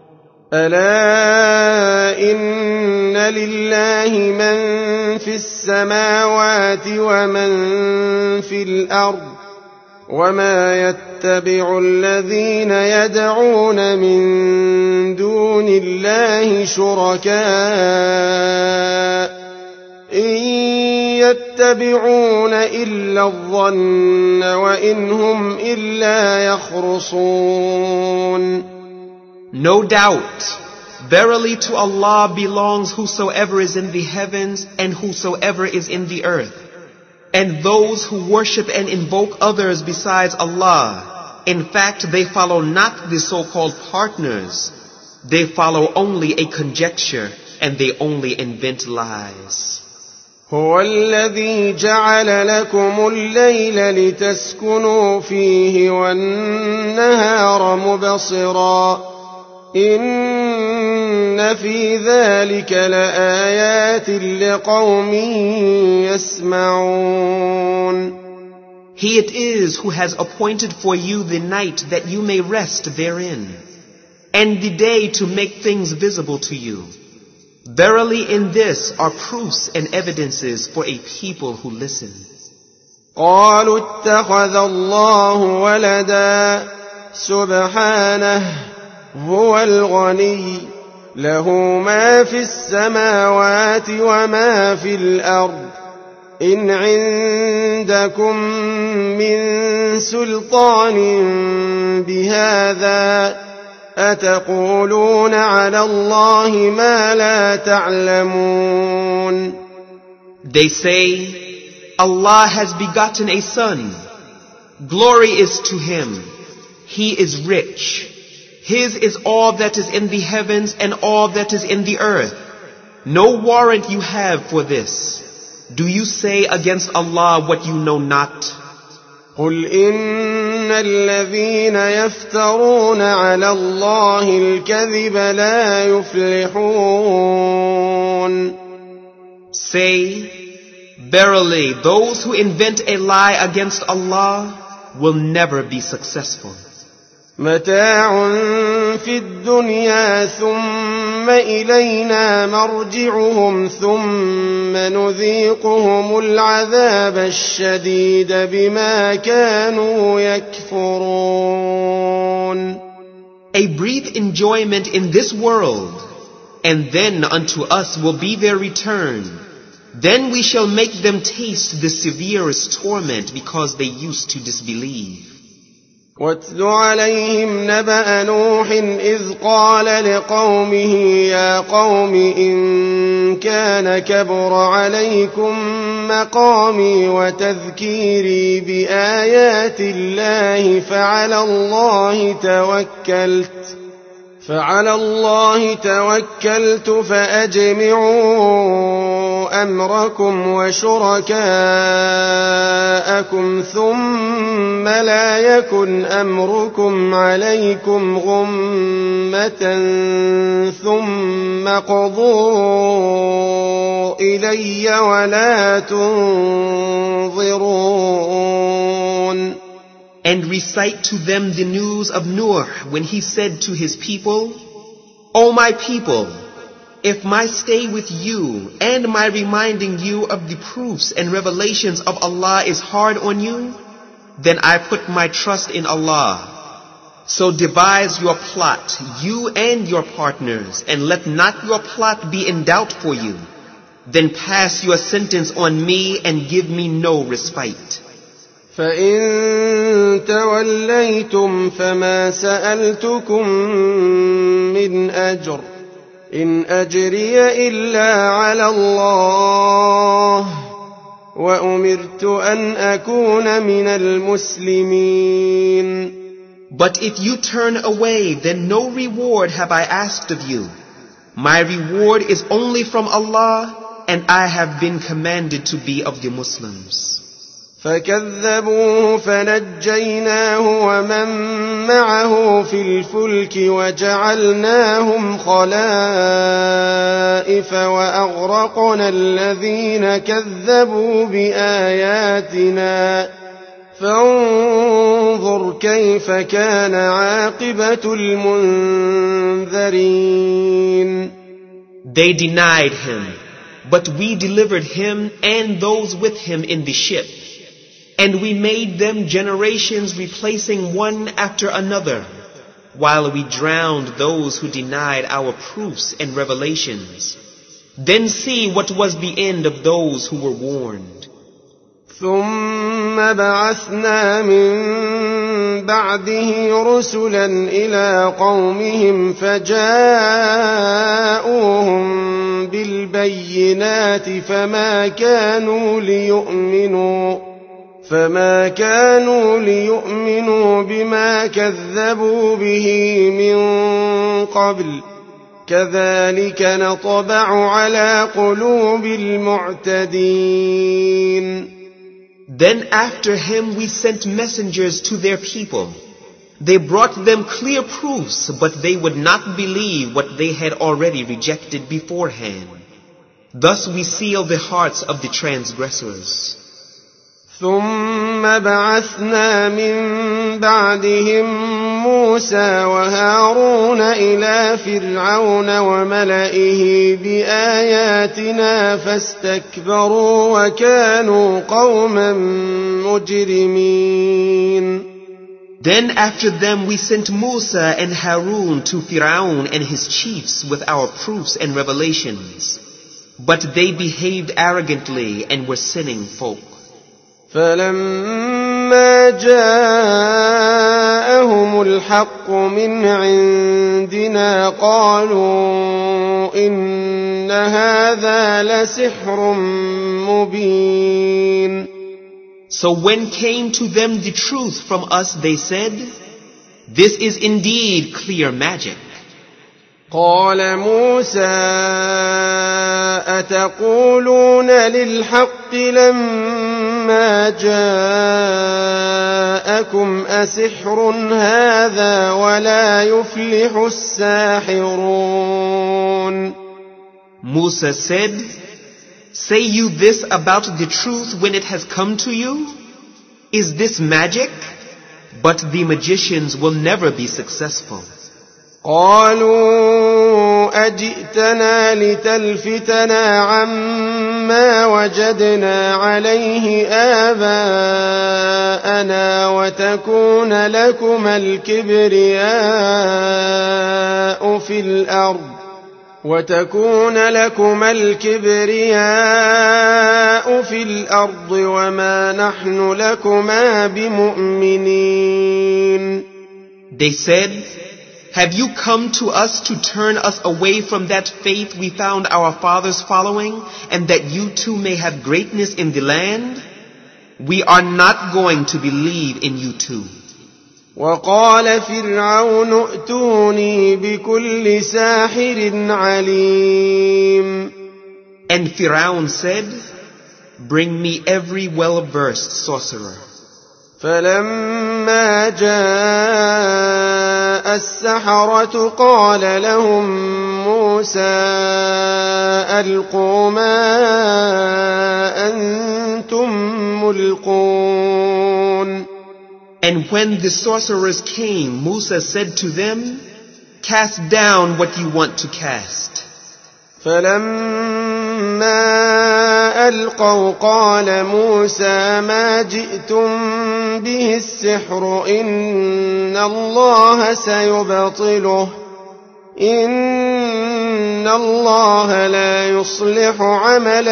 ألا إن لله من في السماوات ومن في الأرض وما يتبع الذين يدعون من دون الله شركاء إن يتبعون إلا الظن وإن هم إلا يخرصون.
No doubt, verily to Allah belongs whosoever is in the heavens and whosoever is in the earth. And those who worship and invoke others besides Allah, in fact they follow not the so-called partners. They follow only a conjecture and they only invent lies.
هو الذي جعل لكم الليل لتسكنوا فيه والنهار مبصرا إن في ذلك لآيات لقوم يسمعون.
He it is who has appointed for you the night that you may rest therein, and the day to make things visible to you. Verily in this are proofs and evidences for a people who listen.
قالوا اتخذ الله ولدا سبحانه هو الغني له ما في السماوات وما في الأرض إن عندكم من سلطان بهذا أتقولون على الله ما لا تعلمون.
They say, Allah has begotten a son. Glory is to him. He is rich. His is all that is in the heavens and all that is in the earth. No warrant you have for this. Do you say against Allah what you know not?
قل إن الذين يفترون على الله الكذب لا يفلحون.
Say, verily, those who invent a lie against Allah will never be successful.
متاع في الدنيا ثم إلينا مرجعهم ثم نذيقهم العذاب الشديد بما كانوا يكفرون.
A brief enjoyment in this world, and then unto us will be their return. Then we shall make them taste the severest torment because they used to disbelieve.
واتل عليهم نبأ نوح إذ قال لقومه يا قوم إن كان كبر عليكم مقامي وتذكيري بآيات الله فعلى الله توكلت فأجمعوا أمركم وشركاءكم ثم لا يكن أمركم عليكم غمة ثم قضوا إلي ولا تنظرون.
And recite to them the news of Nuh when he said to his people, O my people, if my stay with you and my reminding you of the proofs and revelations of Allah is hard on you, then I put my trust in Allah. So devise your plot, you and your partners, and let not your plot be in doubt for you. Then pass your sentence on me and give me no respite.
فإن توليتم فما سألتكم من أجر إن أجري إلا على الله وأمرت أن أكون من المسلمين.
But if you turn away, then no reward have I asked of you. My reward is only from Allah, and I have been commanded to be of the Muslims.
فكذبوه فنجيناه ومن معه في الفلك وجعلناهم خلائف وأغرقنا الذين كذبوا بآياتنا فانظر كيف كان عاقبة المنذرين.
They denied him, but we delivered him and those with him in the ship. And we made them generations replacing one after another, while we drowned those who denied our proofs and revelations. Then see what was the end of those who were warned.
ثم بعثنا من بعده رسلا إلى قومهم فجاءوهم بالبينات فما كانوا ليؤمنوا بما كذبوا به من قبل كذلك نطبع على قلوب المعتدين.
Then after him we sent messengers to their people. They brought them clear proofs, but they would not believe what they had already rejected beforehand. Thus we seal the hearts of the transgressors.
ثم بعثنا من بعدهم موسى وهارون إلى فرعون وملئه بآياتنا فاستكبروا وكانوا قوما مجرمين.
Then after them we sent Musa and Harun to Fir'aun and his chiefs with our proofs and revelations. But they behaved arrogantly and were sinning folk.
فلما جاءهم الحق من عندنا قالوا إن هذا لسحر مبين.
So when came to them the truth from us, they said, "This is indeed clear magic."
قال موسى أتقولون للحق لما جاءكم أسحر هذا ولا يفلح الساحرون.
Musa said, "Say you this about the truth when it has come to you? Is this magic? But the magicians will never be successful."
قالوا أجئتنا لتلفتنا عما وجدنا عليه آباءنا وتكون لكما الكبرياء في الأرض وما نحن لكما بمؤمنين.
They said, "Have you come to us to turn us away from that faith we found our fathers following, and that you too may have greatness in the land? We are not going to believe in you too."
وقال فرعون ائتوني بكل ساحر عليم.
And Fir'aun said, "Bring me every well-versed sorcerer."
فلما جاء السحرة قال لهم موسى ألقوا ما أنتم ملقون.
And when the sorcerers came, Musa said to them, "Cast down what you want to cast."
فلما ألقوا قال موسى ما جئتم به السحر إن الله سيبطله إن الله لا يصلح عمل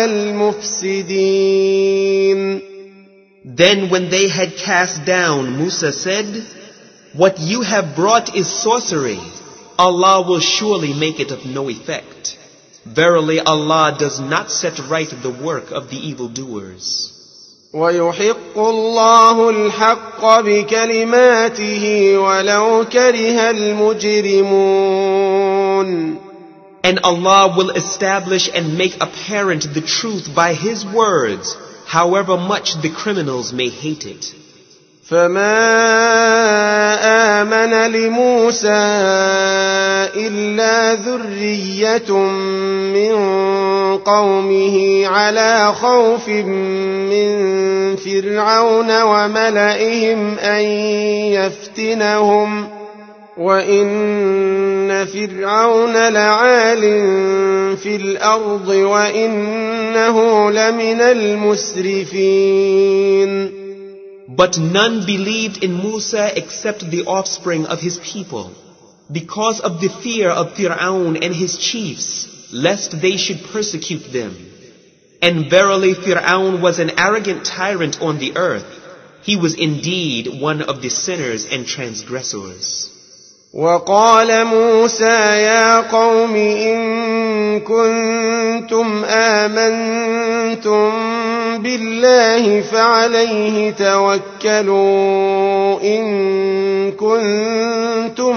المفسدين.
Then when they had cast down, Musa said, "What you have brought is sorcery. Allah will surely make it of no effect. Verily Allah does not set right the work of the evildoers."
ويحق الله الحق بكلماته ولو كره المجرمون.
And Allah will establish and make apparent the truth by His words, however much the criminals may hate it.
فما آمن لموسى إلا ذرية من قومه على خوف من فرعون وملئهم أن يفتنهم وإن فرعون لعال في الأرض وإنه لمن المسرفين.
But none believed in Musa except the offspring of his people, because of the fear of Fir'aun and his chiefs, lest they should persecute them. And verily Fir'aun was an arrogant tyrant on the earth. He was indeed one of the sinners and transgressors.
وقال موسى يا قوم إن كنتم آمنتم بالله فعليه توكلوا إن كنتم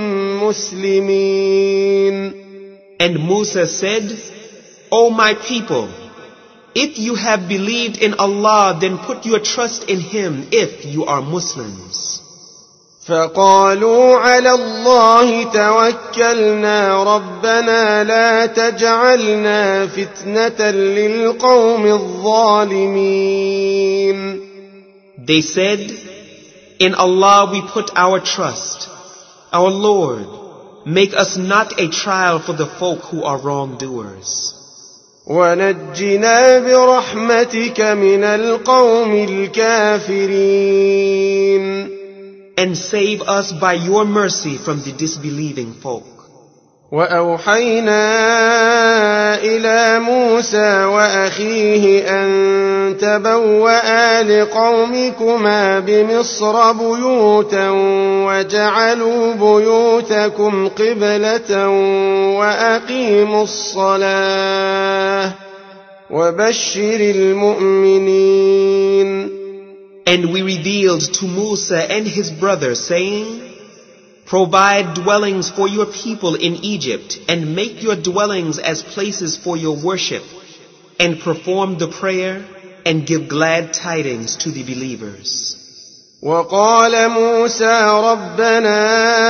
مسلمين.
And Musa said, "O my people, if you have believed in Allah, then put your trust in Him if you are Muslims."
فقالوا على الله توكلنا ربنا لا تجعلنا فتنة للقوم الظالمين.
They said, "In Allah we put our trust. Our Lord, make us not a trial for the folk who are wrongdoers.
ونجنا برحمتك من القوم الكافرين.
and save us by your mercy from the disbelieving folk.
وأوحينا إلى موسى وأخيه أن تبوأ لقومكما بمصر بيوتا وجعلوا بيوتكم قبلة وأقيموا الصلاة وبشر المؤمنين.
And we revealed to Musa and his brother, saying, provide dwellings for your people in Egypt, and make your dwellings as places for your worship, and perform the prayer, and give glad tidings to the believers.
وقال موسى ربنا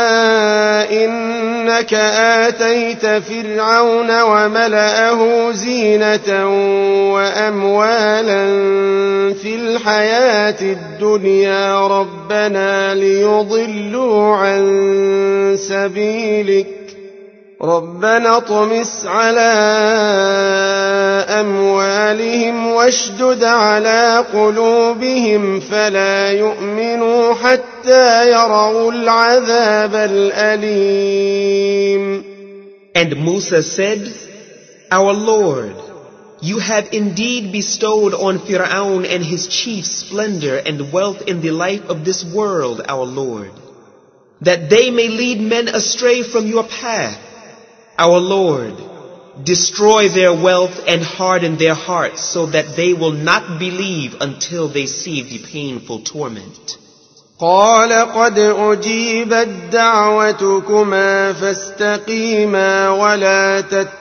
إنك آتيت فرعون وملأه زينة وأموالا في الحياة الدنيا ربنا ليضلوا عن سبيلك ربنا اطمس على أموالهم واشدد على قلوبهم فلا يؤمنوا حتى يروا العذاب الأليم.
And Musa said, Our Lord, you have indeed bestowed on Fir'aun and his chiefs splendor and wealth in the life of this world, our Lord, that they may lead men astray from your path. Our Lord, destroy their wealth and harden their hearts so that they will not believe until they see the painful torment.
قال قد أجيبت دعوتكما فاستقيما ولا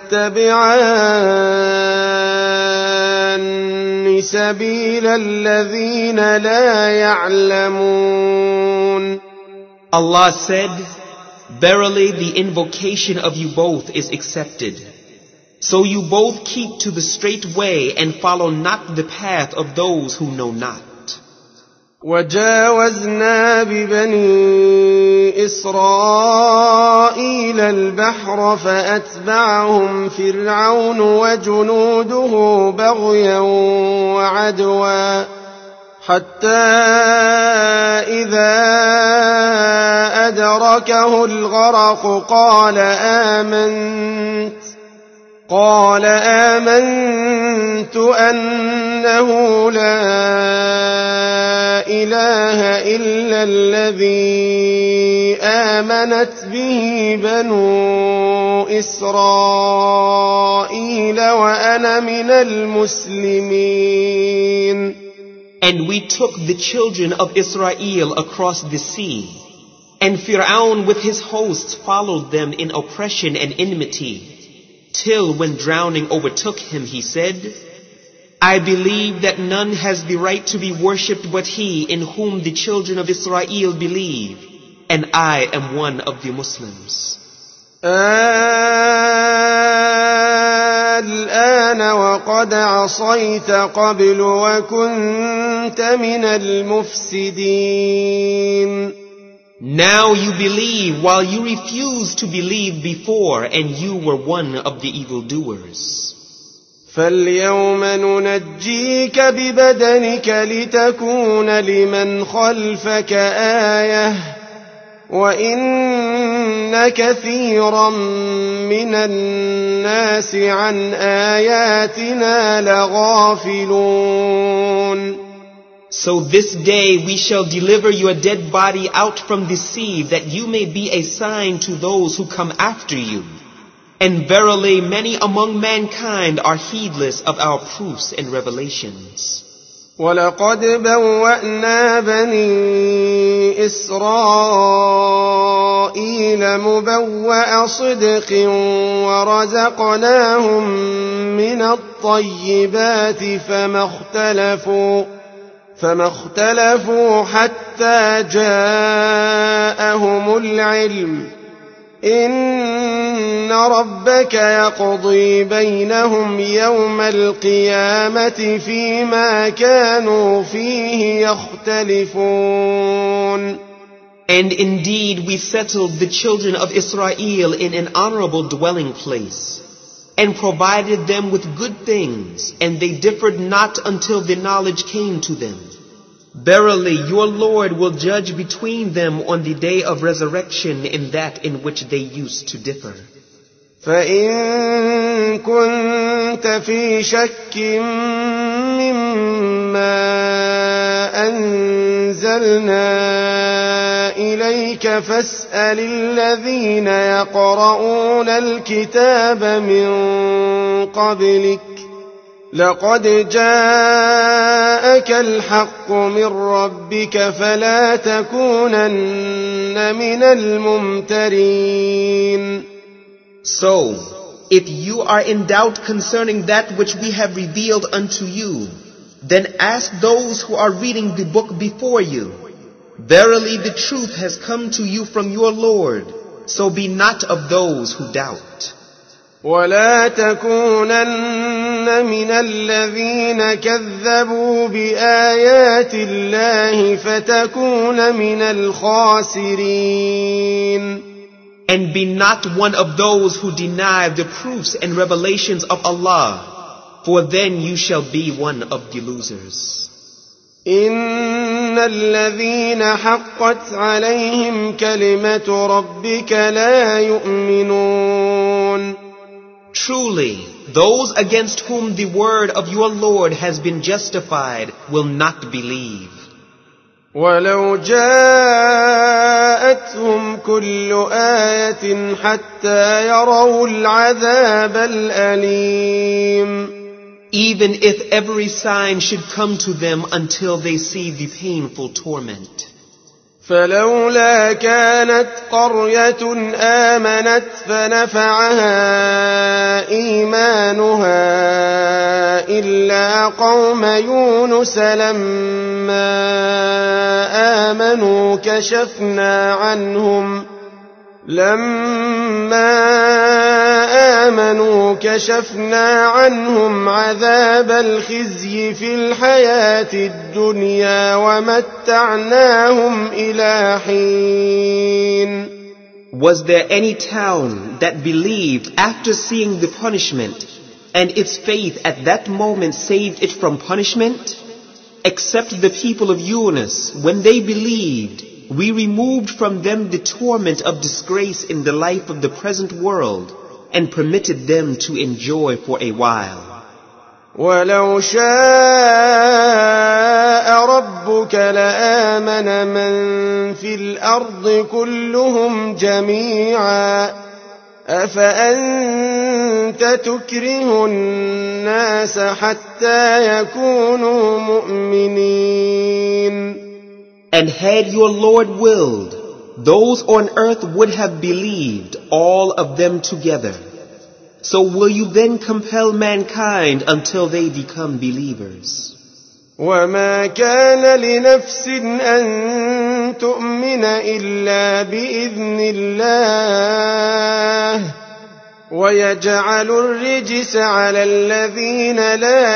تتبعان سبيل الذين لا يعلمون.
Allah said, verily the invocation of you both is accepted. So you both keep to the straight way and follow not the path of those who know not.
وجاوزنا ببني إسرائيل البحر فأتبعهم فرعون وجنوده بغيا وعدوا حتى إذا أدركه الغرق قال آمنت أنه لا إله إلا الذي آمنت به بنو إسرائيل وأنا من المسلمين.
And we took the children of Israel across the sea, and Fir'aun with his hosts followed them in oppression and enmity, till when drowning overtook him, he said, I believe that none has the right to be worshipped but he in whom the children of Israel believe, and I am one of the Muslims.
الآن وقد عصيت قبل وكنت من المفسدين.
Now you believe while you refused to believe before, and you were one of the evildoers.
فاليوم ننجيك ببدنك لتكون لمن خلفك آية وإن كثيرا من الناس عن آياتنا لغافلون.
So this day we shall deliver your dead body out from the sea, that you may be a sign to those who come after you. And verily many among mankind are heedless of our proofs and revelations.
وَلَقَدْ بَوَّأْنَا بَنِي إِسْرَائِيلَ مُبَوَّأَ صِدْقٍ وَرَزَقْنَاهُمْ مِنَ الطَّيِّبَاتِ فما اختلفوا حتى جاءهم العلم. إن ربك يقضي بينهم يوم القيامة فيما كانوا فيه يختلفون.
And indeed we settled the children of Israel in an honorable dwelling place, and provided them with good things, and they differed not until the knowledge came to them. Verily, your Lord will judge between them on the day of resurrection in that in which they used to differ.
فإن كنت في شك مما أنزلنا إليك فاسأل الذين يقرؤون الكتاب من قبلك لقد جاءك الحق من ربك فلا تكونن من الممترين.
So, if you are in doubt concerning that which we have revealed unto you, then ask those who are reading the book before you. Verily the truth has come to you from your Lord, so be not of those who doubt.
ولا تكونن من الذين كذبوا بآيات الله فتكون من الخاسرين.
And be not one of those who deny the proofs and revelations of Allah, for then you shall be one of the losers.
إن الذين حقت عليهم كلمة ربك لا يؤمنون.
Truly, those against whom the word of your Lord has been justified will not believe.
ولو جاءتهم كل آية حتى يروا العذاب الأليم.
Even if every sign should come to them until they see the painful torment.
فلولا كانت قرية آمنت فنفعها إيمانها إلا قوم يونس لما آمنوا كشفنا عنهم عذاب الخزي في الحياة الدنيا ومتعناهم إلى حين.
Was there any town that believed after seeing the punishment, and its faith at that moment saved it from punishment? Except the people of Yunus, when they believed, we removed from them the torment of disgrace in the life of the present world, and permitted them to enjoy for a while.
ولو شاء ربك لآمن من في الأرض كلهم جميعا أفأنت تكره الناس حتى يكونوا مؤمنين.
And had your Lord willed, those on earth would have believed, all of them together. So will you then compel mankind until they become believers?
وما كان لنفس أن تؤمن إلا بإذن الله ويجعل الرجس على الذين لا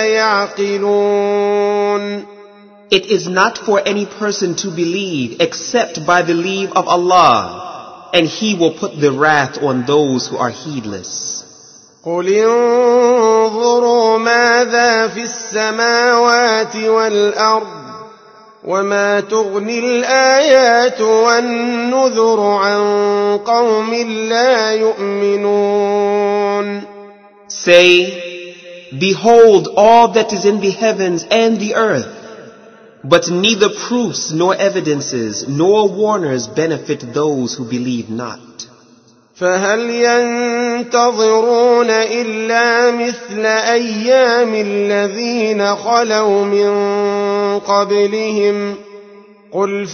يعقلون.
It is not for any person to believe except by the leave of Allah, and He will put the wrath on those who are heedless.
قل انظروا ماذا في السماوات والأرض وما تغني الآيات والنذر عن قوم لا يؤمنون.
Say, behold all that is in the heavens and the earth, but neither proofs nor evidences nor warners benefit those who believe not.
فهل ينتظرون إلا مثل أيام الذين خلوا من قبلهم قل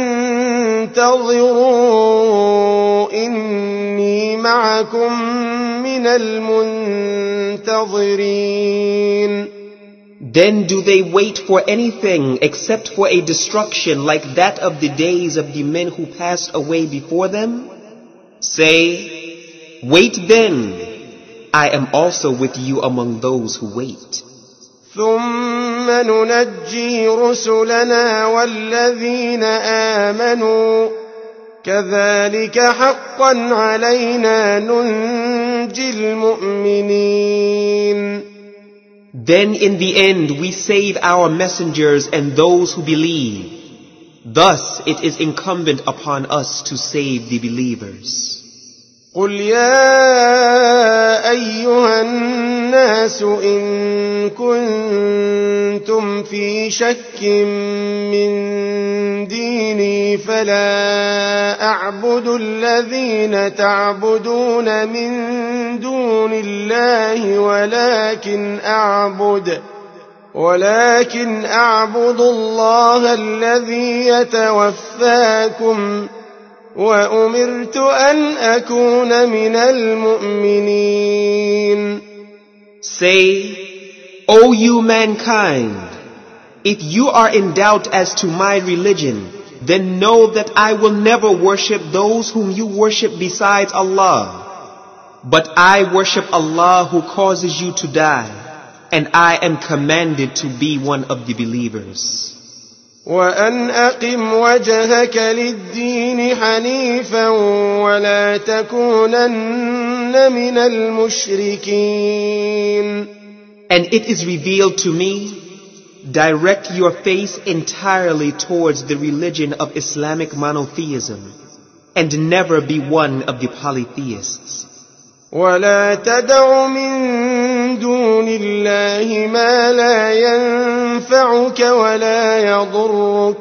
فانتظروا إني معكم من المنتظرين.
Then do they wait for anything except for a destruction like that of the days of the men who passed away before them? Say, wait then, I am also with you among those who wait.
ثم ننجي رسلنا والذين آمنوا كذلك حقا علينا ننجي المؤمنين.
Then in the end we save our messengers and those who believe. Thus it is incumbent upon us to save the believers.
قل يا أيها الناس إن كنتم في شك من ديني فلا أعبد الذين تعبدون من دون الله ولكن أعبد الله الذي يتوفاكم وأمرت أن أكون من المؤمنين.
Say, O you mankind, if you are in doubt as to my religion, then know that I will never worship those whom you worship besides Allah. But I worship Allah who causes you to die, and I am commanded to be one of the believers.
وأن أقم وجهك للدين حنيفا ولا تكونن من المشركين.
And it is revealed to me, direct your face entirely towards the religion of Islamic monotheism, and never be one of the polytheists.
ولا تدع من دون الله ما لا ينفعك ولا يضرك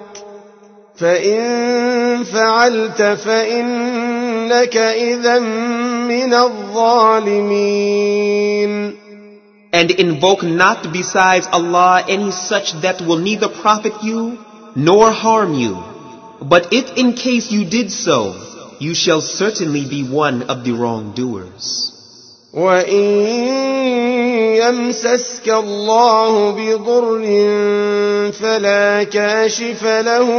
فإن فعلت فإنك إذا من الظالمين.
And invoke not besides Allah any such that will neither profit you nor harm you. But if in case you did so, you shall certainly be one of the wrongdoers.
وَإِن يَمْسَسْكَ اللَّهُ بِضُرٍّ فَلَا كَاشِفَ لَهُ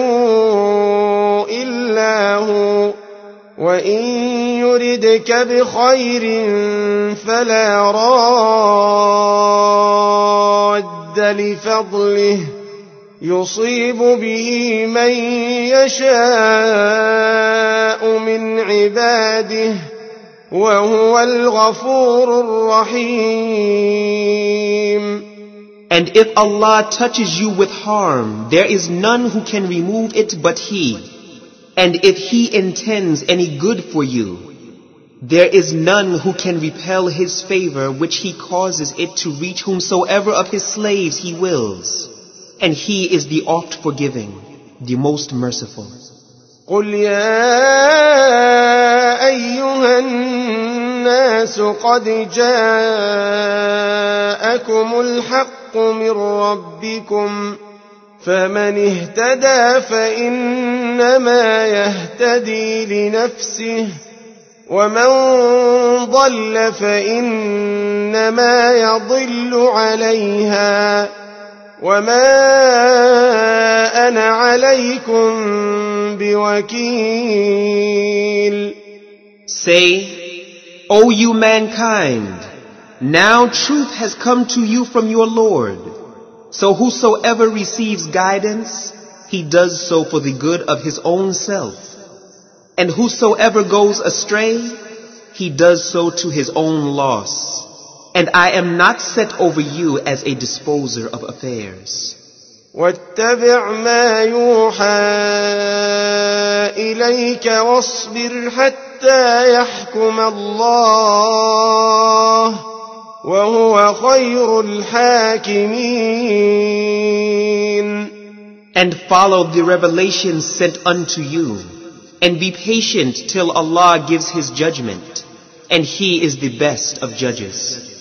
إِلَّا هُوَ وَإِن يُرِدْكَ بِخَيْرٍ فَلَا رَادَّ لِفَضْلِهِ يصيب به من يشاء من عباده وهو الغفور الرحيم.
And if Allah touches you with harm, there is none who can remove it but He. And if He intends any good for you, there is none who can repel His favor which He causes it to reach whomsoever of His slaves He wills. And He is the oft forgiving, the most merciful.
قل يا أيها الناس قد جاءكم الحق من ربكم فمن اهتدى فإنما يهتدي لنفسه ومن ضل فإنما يضل عليها وما أنا عليكم بوكيل.
Say, O you mankind, now truth has come to you from your Lord. So whosoever receives guidance, he does so for the good of his own self. And whosoever goes astray, he does so to his own loss. And I am not set over you as a disposer of affairs.
واتبع ما يوحى إليك واصبر حتى يحكم الله وهو خير الحاكمين.
And follow the revelations sent unto you, and be patient till Allah gives His judgment, and He is the best of judges.